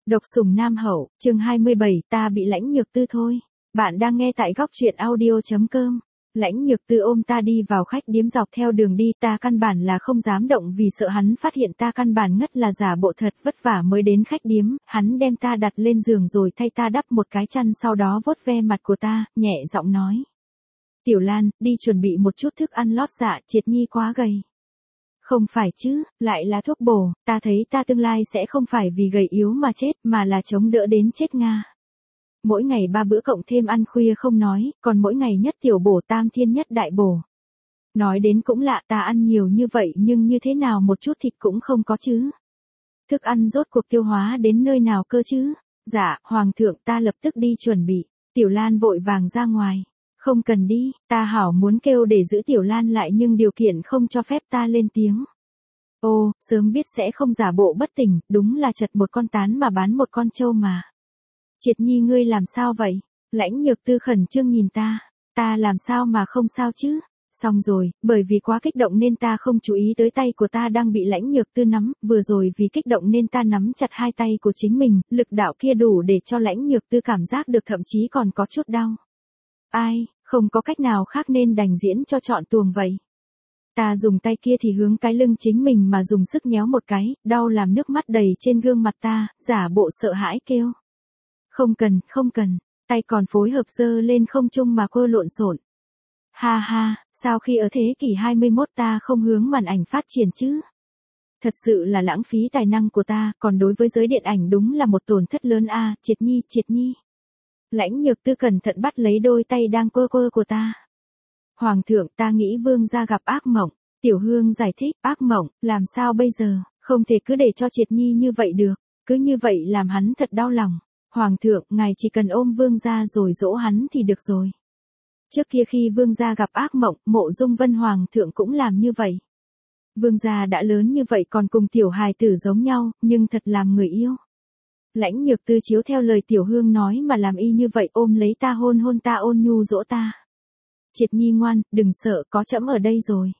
Độc sủng nam hậu, chương 27, ta bị Lãnh Nhược Tư thôi. Bạn đang nghe tại góc truyện audio.com. Lãnh Nhược Tư ôm ta đi vào khách điếm, dọc theo đường đi ta căn bản là không dám động vì sợ hắn phát hiện ta căn bản ngất là giả bộ, thật vất vả mới đến khách điếm. Hắn đem ta đặt lên giường rồi thay ta đắp một cái chăn, sau đó vuốt ve mặt của ta, nhẹ giọng nói: Tiểu Lan, đi chuẩn bị một chút thức ăn lót dạ, Triệt Nhi quá gầy. Không phải chứ, lại là thuốc bổ, ta thấy ta tương lai sẽ không phải vì gầy yếu mà chết, mà là chống đỡ đến chết Nga. Mỗi ngày 3 bữa cộng thêm ăn khuya không nói, còn mỗi ngày nhất tiểu bổ tam thiên nhất đại bổ. Nói đến cũng lạ, ta ăn nhiều như vậy nhưng như thế nào một chút thịt cũng không có chứ. Thức ăn rốt cuộc tiêu hóa đến nơi nào cơ chứ? Dạ, Hoàng thượng, ta lập tức đi chuẩn bị. Tiểu Lan vội vàng ra ngoài. Không cần đi, ta hảo muốn kêu để giữ Tiểu Lan lại nhưng điều kiện không cho phép ta lên tiếng. Ô, sớm biết sẽ không giả bộ bất tỉnh, đúng là chật một con tán mà bán một con trâu mà. Triệt Nhi, ngươi làm sao vậy? Lãnh Nhược Tư khẩn trương nhìn ta làm sao mà không sao chứ? Xong rồi, bởi vì quá kích động nên ta không chú ý tới tay của ta đang bị Lãnh Nhược Tư nắm, vừa rồi vì kích động nên ta nắm chặt hai tay của chính mình, lực đạo kia đủ để cho Lãnh Nhược Tư cảm giác được, thậm chí còn có chút đau. Ai, không có cách nào khác nên đành diễn cho trọn tuồng vậy. Ta dùng tay kia thì hướng cái lưng chính mình mà dùng sức nhéo một cái, đau làm nước mắt đầy trên gương mặt ta, giả bộ sợ hãi kêu. Không cần, tay còn phối hợp giơ lên không trung mà quơ lộn xộn. Ha ha, sao khi ở thế kỷ 21 ta không hướng màn ảnh phát triển chứ? Thật sự là lãng phí tài năng của ta, còn đối với giới điện ảnh đúng là một tổn thất lớn a. Triệt Nhi. Lãnh Nhược Tư cẩn thận bắt lấy đôi tay đang quơ của ta. Hoàng thượng, ta nghĩ vương gia gặp ác mộng. Tiểu Hương giải thích: ác mộng, làm sao bây giờ, không thể cứ để cho Triệt Nhi như vậy được, cứ như vậy làm hắn thật đau lòng. Hoàng thượng, ngài chỉ cần ôm vương gia rồi dỗ hắn thì được rồi. Trước kia khi vương gia gặp ác mộng, Mộ Dung Vân hoàng thượng cũng làm như vậy. Vương gia đã lớn như vậy còn cùng tiểu hài tử giống nhau, nhưng thật làm người yêu. Lãnh Nhược Tư chiếu theo lời Tiểu Hương nói mà làm y như vậy, ôm lấy ta hôn ta, ôn nhu dỗ ta. Triệt Nhi ngoan, đừng sợ, có trẫm ở đây rồi.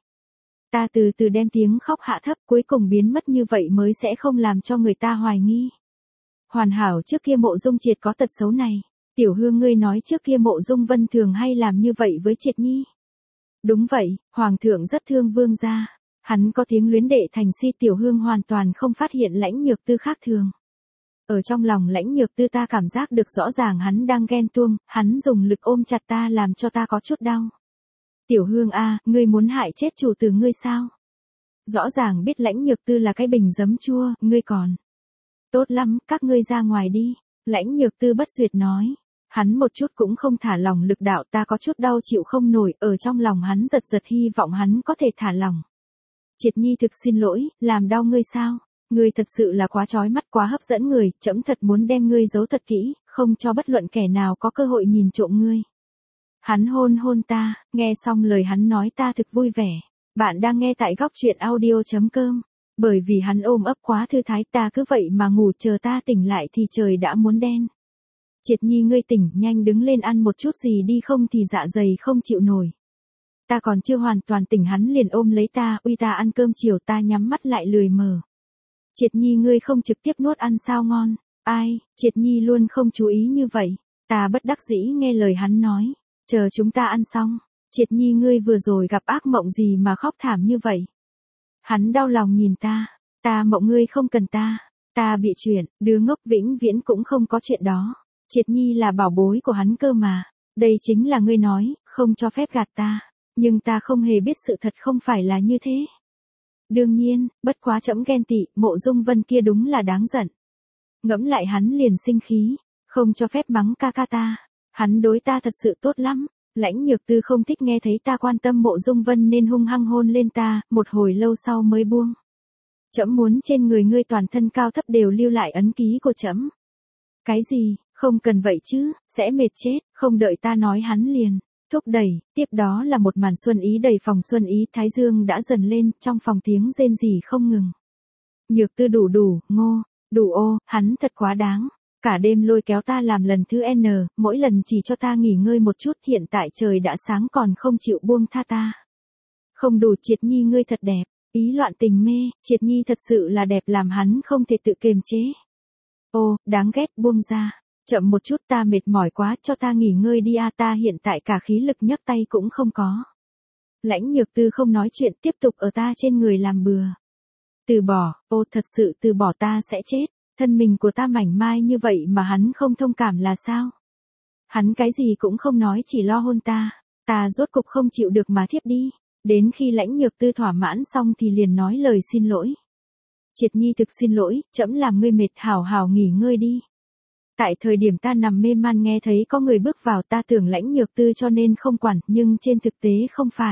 Ta từ từ đem tiếng khóc hạ thấp, cuối cùng biến mất như vậy mới sẽ không làm cho người ta hoài nghi. Hoàn hảo, trước kia Mộ Dung Triệt có tật xấu này. Tiểu Hương, ngươi nói trước kia Mộ Dung Vân thường hay làm như vậy với Triệt Nhi. Đúng vậy, Hoàng thượng rất thương vương gia. Hắn có tiếng luyến đệ thành si. Tiểu Hương hoàn toàn không phát hiện Lãnh Nhược Tư khác thường. Ở trong lòng Lãnh Nhược Tư ta cảm giác được rõ ràng hắn đang ghen tuông, hắn dùng lực ôm chặt ta làm cho ta có chút đau. Tiểu Hương a, ngươi muốn hại chết chủ tử ngươi sao? Rõ ràng biết Lãnh Nhược Tư là cái bình giấm chua, ngươi còn. Tốt lắm, các ngươi ra ngoài đi. Lãnh Nhược Tư bất duyệt nói. Hắn một chút cũng không thả lòng lực đạo, ta có chút đau chịu không nổi, ở trong lòng hắn giật hy vọng hắn có thể thả lòng. Triệt Nhi, thực xin lỗi, làm đau ngươi sao? Ngươi thật sự là quá chói mắt, quá hấp dẫn người, trẫm thật muốn đem ngươi giấu thật kỹ, không cho bất luận kẻ nào có cơ hội nhìn trộm ngươi. Hắn hôn ta, nghe xong lời hắn nói ta thực vui vẻ. Bạn đang nghe tại góc truyện audio.com. Bởi vì hắn ôm ấp quá thư thái, ta cứ vậy mà ngủ, chờ ta tỉnh lại thì trời đã muốn đen. Triệt Nhi, ngươi tỉnh, nhanh đứng lên ăn một chút gì đi, không thì dạ dày không chịu nổi. Ta còn chưa hoàn toàn tỉnh hắn liền ôm lấy ta, uy ta ăn cơm chiều. Ta nhắm mắt lại lười mở. Triệt Nhi, ngươi không trực tiếp nuốt ăn sao ngon? Ai, Triệt Nhi luôn không chú ý như vậy. Ta bất đắc dĩ nghe lời hắn nói. Chờ chúng ta ăn xong. Triệt Nhi, ngươi vừa rồi gặp ác mộng gì mà khóc thảm như vậy? Hắn đau lòng nhìn ta. Ta mộng ngươi không cần ta. Ta bị chuyện, đứa ngốc vĩnh viễn cũng không có chuyện đó. Triệt Nhi là bảo bối của hắn cơ mà. Đây chính là ngươi nói, không cho phép gạt ta. Nhưng ta không hề biết sự thật không phải là như thế. Đương nhiên, bất quá trẫm ghen tị, Mộ Dung Vân kia đúng là đáng giận. Ngẫm lại hắn liền sinh khí, không cho phép mắng ca ta. Hắn đối ta thật sự tốt lắm. Lãnh Nhược Tư không thích nghe thấy ta quan tâm Mộ Dung Vân nên hung hăng hôn lên ta, một hồi lâu sau mới buông. Trẫm muốn trên người ngươi toàn thân cao thấp đều lưu lại ấn ký của trẫm. Cái gì, không cần vậy chứ, sẽ mệt chết. Không đợi ta nói hắn liền thúc đẩy, tiếp đó là một màn xuân ý đầy phòng xuân ý. Thái dương đã dần lên, trong phòng tiếng rên rỉ không ngừng. Nhược Tư đủ ô, hắn thật quá đáng. Cả đêm lôi kéo ta làm lần thứ N, mỗi lần chỉ cho ta nghỉ ngơi một chút, hiện tại trời đã sáng còn không chịu buông tha ta. Không đủ. Triệt Nhi, ngươi thật đẹp. Ý loạn tình mê, Triệt Nhi thật sự là đẹp làm hắn không thể tự kiềm chế. Ô, đáng ghét, buông ra. Chậm một chút, ta mệt mỏi quá, cho ta nghỉ ngơi đi a, ta hiện tại cả khí lực nhấc tay cũng không có. Lãnh Nhược Tư không nói chuyện, tiếp tục ở ta trên người làm bừa. Từ bỏ, ô thật sự từ bỏ, ta sẽ chết. Thân mình của ta mảnh mai như vậy mà hắn không thông cảm là sao? Hắn cái gì cũng không nói, chỉ lo hôn ta. Ta rốt cục không chịu được mà thiếp đi. Đến khi Lãnh Nhược Tư thỏa mãn xong thì liền nói lời xin lỗi. Triệt Nhi thực xin lỗi, trẫm làm ngươi mệt, hảo hảo nghỉ ngơi đi. Tại thời điểm ta nằm mê man nghe thấy có người bước vào, ta tưởng Lãnh Nhược Tư cho nên không quản, nhưng trên thực tế không phải.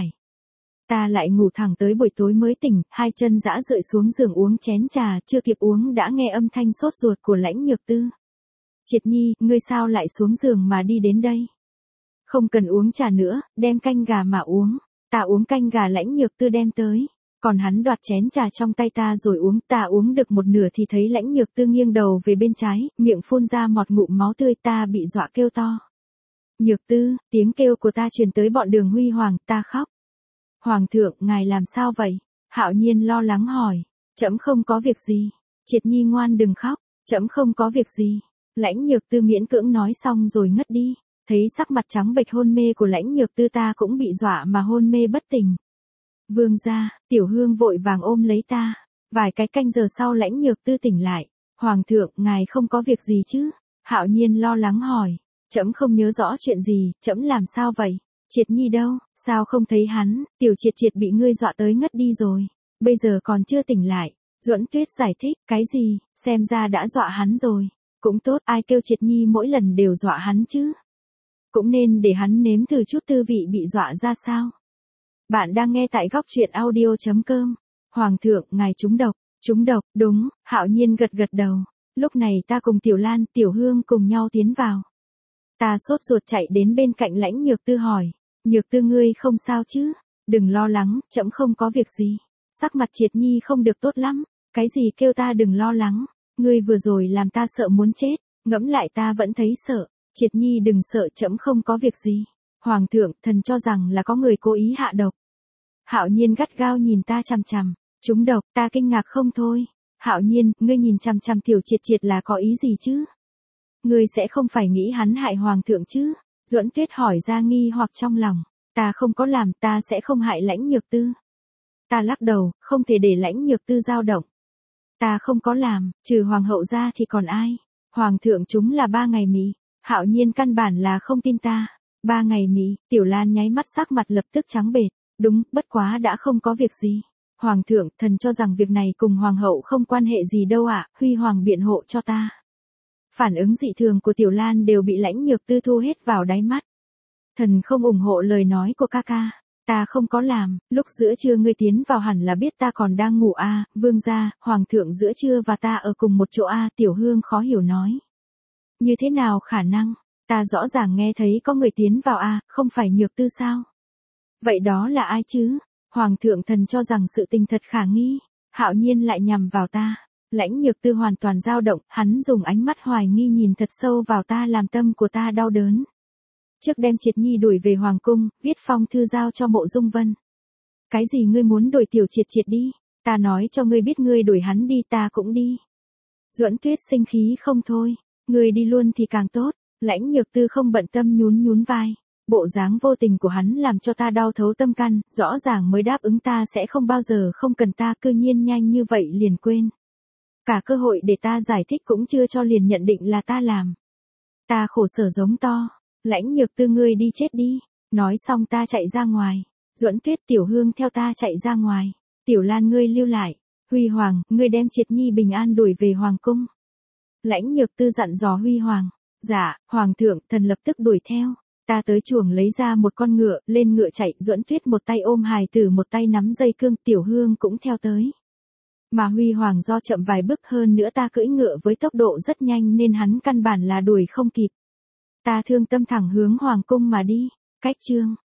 Ta lại ngủ thẳng tới buổi tối mới tỉnh, hai chân dã rượi xuống giường uống chén trà, chưa kịp uống đã nghe âm thanh sốt ruột của Lãnh Nhược Tư. Triệt Nhi, ngươi sao lại xuống giường mà đi đến đây? Không cần uống trà nữa, đem canh gà mà uống. Ta uống canh gà, Lãnh Nhược Tư đem tới. Còn hắn đoạt chén trà trong tay ta rồi uống, ta uống được một nửa thì thấy Lãnh Nhược Tư nghiêng đầu về bên trái, miệng phun ra một ngụm máu tươi, ta bị dọa kêu to. Nhược Tư, tiếng kêu của ta truyền tới bọn Đường Huy Hoàng, ta khóc. Hoàng thượng, ngài làm sao vậy? Hạo Nhiên lo lắng hỏi. Trẫm không có việc gì. Triệt Nhi ngoan đừng khóc, trẫm không có việc gì. Lãnh Nhược Tư miễn cưỡng nói xong rồi ngất đi. Thấy sắc mặt trắng bệch hôn mê của Lãnh Nhược Tư ta cũng bị dọa mà hôn mê bất tỉnh. Vương gia, Tiểu Hương vội vàng ôm lấy ta. Vài cái canh giờ sau Lãnh Nhược Tư tỉnh lại. Hoàng thượng, ngài không có việc gì chứ? Hạo Nhiên lo lắng hỏi. Trẫm không nhớ rõ chuyện gì, trẫm làm sao vậy? Triệt Nhi đâu, sao không thấy hắn? Tiểu Triệt Triệt bị ngươi dọa tới ngất đi rồi. Bây giờ còn chưa tỉnh lại. Duẫn Tuyết giải thích, cái gì, xem ra đã dọa hắn rồi. Cũng tốt, ai kêu Triệt Nhi mỗi lần đều dọa hắn chứ? Cũng nên để hắn nếm thử chút tư vị bị dọa ra sao. Bạn đang nghe tại góc truyện audio.com. Hoàng thượng, ngài trúng độc, đúng, Hạo Nhiên gật gật đầu. Lúc này ta cùng Tiểu Lan, Tiểu Hương cùng nhau tiến vào. Ta sốt ruột chạy đến bên cạnh Lãnh Nhược Tư hỏi. Nhược Tư ngươi không sao chứ? Đừng lo lắng, trẫm không có việc gì. Sắc mặt Triệt Nhi không được tốt lắm. Cái gì kêu ta đừng lo lắng? Ngươi vừa rồi làm ta sợ muốn chết. Ngẫm lại ta vẫn thấy sợ. Triệt Nhi đừng sợ, trẫm không có việc gì. Hoàng thượng, thần cho rằng là có người cố ý hạ độc. Hạo Nhiên gắt gao nhìn ta chằm chằm. Trúng độc, ta kinh ngạc không thôi. Hạo Nhiên, ngươi nhìn chằm chằm Tiểu Triệt Triệt là có ý gì chứ? Ngươi sẽ không phải nghĩ hắn hại Hoàng thượng chứ? Duẫn Tuyết hỏi ra nghi hoặc trong lòng. Ta không có làm, ta sẽ không hại Lãnh Nhược Tư. Ta lắc đầu, không thể để Lãnh Nhược Tư dao động. Ta không có làm, trừ Hoàng hậu ra thì còn ai? Hoàng thượng chúng là 3 ngày mị. Hạo Nhiên căn bản là không tin ta. 3 ngày mị, Tiểu Lan nháy mắt sắc mặt lập tức trắng bệch. Đúng, bất quá đã không có việc gì. Hoàng thượng, thần cho rằng việc này cùng Hoàng hậu không quan hệ gì đâu ạ, Huy Hoàng biện hộ cho ta. Phản ứng dị thường của Tiểu Lan đều bị Lãnh Nhược Tư thu hết vào đáy mắt. Thần không ủng hộ lời nói của ca ca. Ta không có làm, lúc giữa trưa ngươi tiến vào hẳn là biết ta còn đang ngủ a, Vương gia, Hoàng thượng giữa trưa và ta ở cùng một chỗ a, Tiểu Hương khó hiểu nói. Như thế nào khả năng, ta rõ ràng nghe thấy có người tiến vào a, không phải Nhược Tư sao? Vậy đó là ai chứ? Hoàng thượng, thần cho rằng sự tình thật khả nghi. Hạo Nhiên lại nhằm vào ta. Lãnh Nhược Tư hoàn toàn dao động, hắn dùng ánh mắt hoài nghi nhìn thật sâu vào ta làm tâm của ta đau đớn. Trước đem Triệt Nhi đuổi về Hoàng cung, viết phong thư giao cho Mộ Dung Vân. Cái gì ngươi muốn đuổi Tiểu Triệt Triệt đi? Ta nói cho ngươi biết ngươi đuổi hắn đi ta cũng đi. Duẫn Tuyết sinh khí không thôi. Ngươi đi luôn thì càng tốt. Lãnh Nhược Tư không bận tâm nhún nhún vai. Bộ dáng vô tình của hắn làm cho ta đau thấu tâm can, rõ ràng mới đáp ứng ta sẽ không bao giờ không cần ta, cư nhiên nhanh như vậy liền quên. Cả cơ hội để ta giải thích cũng chưa cho liền nhận định là ta làm. Ta khổ sở giống to. Lãnh Nhược Tư ngươi đi chết đi. Nói xong ta chạy ra ngoài. Duẫn Tuyết, Tiểu Hương theo ta chạy ra ngoài. Tiểu Lan ngươi lưu lại. Huy Hoàng, ngươi đem Triệt Nhi bình an đuổi về Hoàng cung. Lãnh Nhược Tư dặn dò Huy Hoàng. Dạ, Hoàng thượng, thần lập tức đuổi theo. Ta tới chuồng lấy ra một con ngựa, lên ngựa chạy, Duẫn Tuyết một tay ôm hài tử một tay nắm dây cương, Tiểu Hương cũng theo tới. Mà Huy Hoàng do chậm vài bước hơn nữa ta cưỡi ngựa với tốc độ rất nhanh nên hắn căn bản là đuổi không kịp. Ta thương tâm thẳng hướng Hoàng cung mà đi. Cách chương